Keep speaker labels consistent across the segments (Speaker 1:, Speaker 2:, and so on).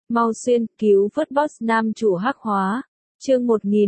Speaker 1: Mau xuyên, cứu vớt boss nam chủ hắc hóa. Chương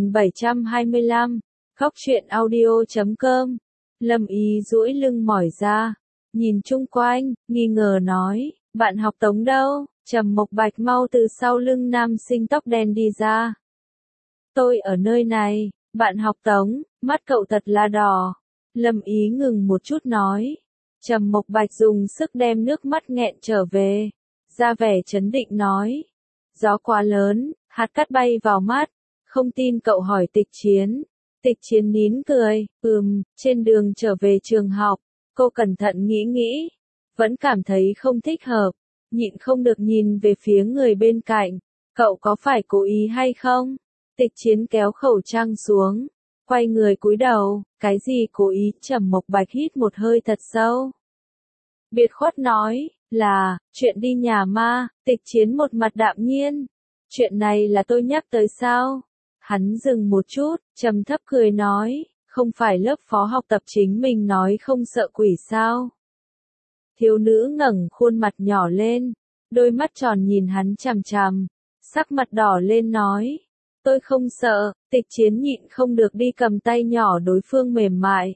Speaker 1: 1725, khóc chuyện audio.com. Lâm Ý duỗi lưng mỏi ra, nhìn chung quanh, nghi ngờ nói, bạn học Tống đâu? Trầm Mộc Bạch mau từ sau lưng nam sinh tóc đen đi ra. Tôi ở nơi này, bạn học Tống, mắt cậu thật là đỏ. Lâm Ý ngừng một chút nói. Trầm Mộc Bạch dùng sức đem nước mắt nghẹn trở về, ra vẻ trấn định nói. Gió quá lớn, hạt cát bay vào mắt, không tin cậu hỏi Tịch Chiến. Tịch Chiến nín cười, trên đường trở về trường học, cô cẩn thận nghĩ, vẫn cảm thấy không thích hợp, nhịn không được nhìn về phía người bên cạnh, cậu có phải cố ý hay không? Tịch Chiến kéo khẩu trang xuống, quay người cúi đầu, cái gì cố ý? Trầm Mộc Bạch hít một hơi thật sâu. Biệt khuất nói, là, chuyện đi nhà ma. Tịch Chiến một mặt đạm nhiên, chuyện này là tôi nhắc tới sao? Hắn dừng một chút, trầm thấp cười nói, không phải lớp phó học tập chính mình nói không sợ quỷ sao? Thiếu nữ ngẩng khuôn mặt nhỏ lên, đôi mắt tròn nhìn hắn chằm chằm, sắc mặt đỏ lên nói, tôi không sợ. Tịch Chiến nhịn không được đi cầm tay nhỏ đối phương mềm mại.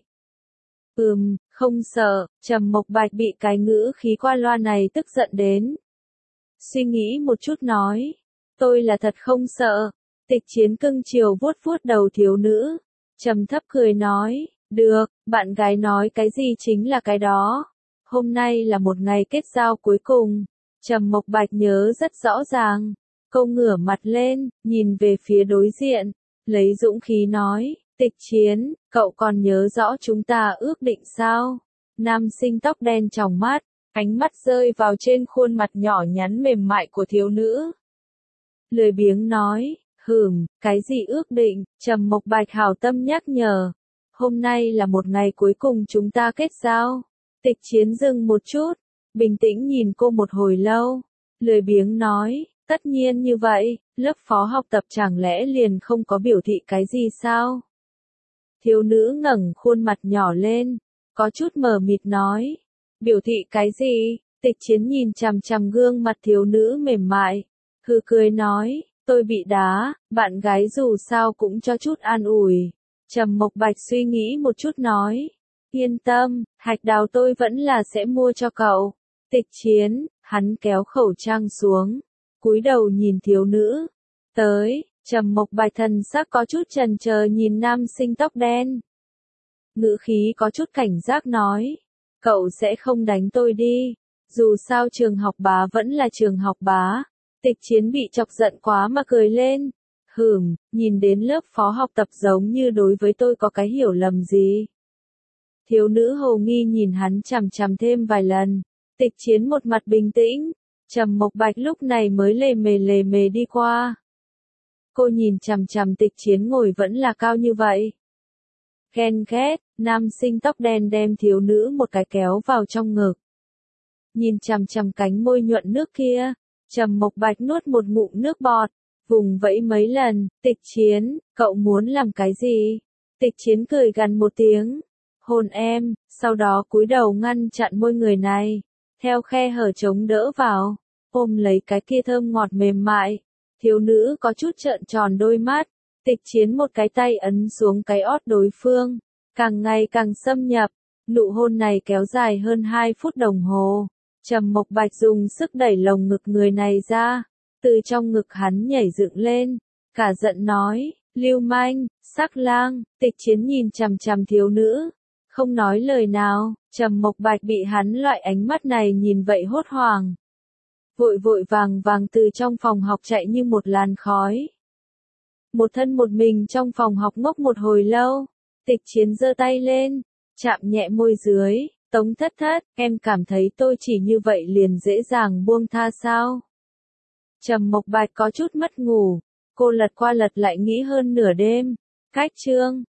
Speaker 1: Không sợ. Trầm Mộc Bạch bị cái ngữ khí qua loa này tức giận đến. Suy nghĩ một chút nói, tôi là thật không sợ. Tịch Chiến cưng chiều vuốt vuốt đầu thiếu nữ, trầm thấp cười nói, được, bạn gái nói cái gì chính là cái đó. Hôm nay là một ngày kết giao cuối cùng. Trầm Mộc Bạch nhớ rất rõ ràng. Cô ngửa mặt lên, nhìn về phía đối diện, lấy dũng khí nói, Tịch Chiến, cậu còn nhớ rõ chúng ta ước định sao? Nam sinh tóc đen tròng mắt, ánh mắt rơi vào trên khuôn mặt nhỏ nhắn mềm mại của thiếu nữ. Lười biếng nói, cái gì ước định? Trầm Mộc Bạch hảo tâm nhắc nhở. Hôm nay là một ngày cuối cùng chúng ta kết giao. Tịch Chiến dừng một chút, bình tĩnh nhìn cô một hồi lâu. Lười biếng nói, tất nhiên như vậy, lớp phó học tập chẳng lẽ liền không có biểu thị cái gì sao? Thiếu nữ ngẩng khuôn mặt nhỏ lên, có chút mờ mịt nói, biểu thị cái gì? Tịch Chiến nhìn chằm chằm gương mặt thiếu nữ mềm mại, hừ cười nói, tôi bị đá, bạn gái dù sao cũng cho chút an ủi. Trầm Mộc Bạch suy nghĩ một chút nói, yên tâm, hạch đào tôi vẫn là sẽ mua cho cậu. Tịch Chiến, hắn kéo khẩu trang xuống, cúi đầu nhìn thiếu nữ. Tới, Trầm Mộc Bạch thần sắc có chút chần chờ nhìn nam sinh tóc đen. Ngữ khí có chút cảnh giác nói, cậu sẽ không đánh tôi đi, dù sao trường học bá vẫn là trường học bá. Tịch Chiến bị chọc giận quá mà cười lên. Nhìn đến lớp phó học tập giống như đối với tôi có cái hiểu lầm gì. Thiếu nữ hồ nghi nhìn hắn chằm chằm thêm vài lần. Tịch Chiến một mặt bình tĩnh. Trầm Mộc Bạch lúc này mới lề mề đi qua. Cô nhìn chằm chằm Tịch Chiến ngồi vẫn là cao như vậy. Ghen ghét, nam sinh tóc đen đem thiếu nữ một cái kéo vào trong ngực. Nhìn chằm chằm cánh môi nhuận nước kia. Trầm Mộc Bạch nuốt một ngụm nước bọt, vùng vẫy mấy lần, Tịch Chiến, cậu muốn làm cái gì? Tịch Chiến cười gằn một tiếng, hôn em, sau đó cúi đầu ngăn chặn môi người này, theo khe hở chống đỡ vào, ôm lấy cái kia thơm ngọt mềm mại. Thiếu nữ có chút trợn tròn đôi mắt, Tịch Chiến một cái tay ấn xuống cái ót đối phương, càng ngày càng xâm nhập, nụ hôn này kéo dài hơn 2 phút đồng hồ. Trầm Mộc Bạch dùng sức đẩy lồng ngực người này ra, từ trong ngực hắn nhảy dựng lên, cả giận nói, lưu manh, sắc lang. Tịch Chiến nhìn chằm chằm thiếu nữ, không nói lời nào. Trầm Mộc Bạch bị hắn loại ánh mắt này nhìn vậy hốt hoảng, vội vàng từ trong phòng học chạy như một làn khói. Một thân một mình trong phòng học ngốc một hồi lâu. Tịch Chiến giơ tay lên, chạm nhẹ môi dưới. Tống thất thất, em cảm thấy tôi chỉ như vậy liền dễ dàng buông tha sao? Trầm Mộc Bạch có chút mất ngủ, cô lật qua lật lại nghĩ hơn nửa đêm. Cách chương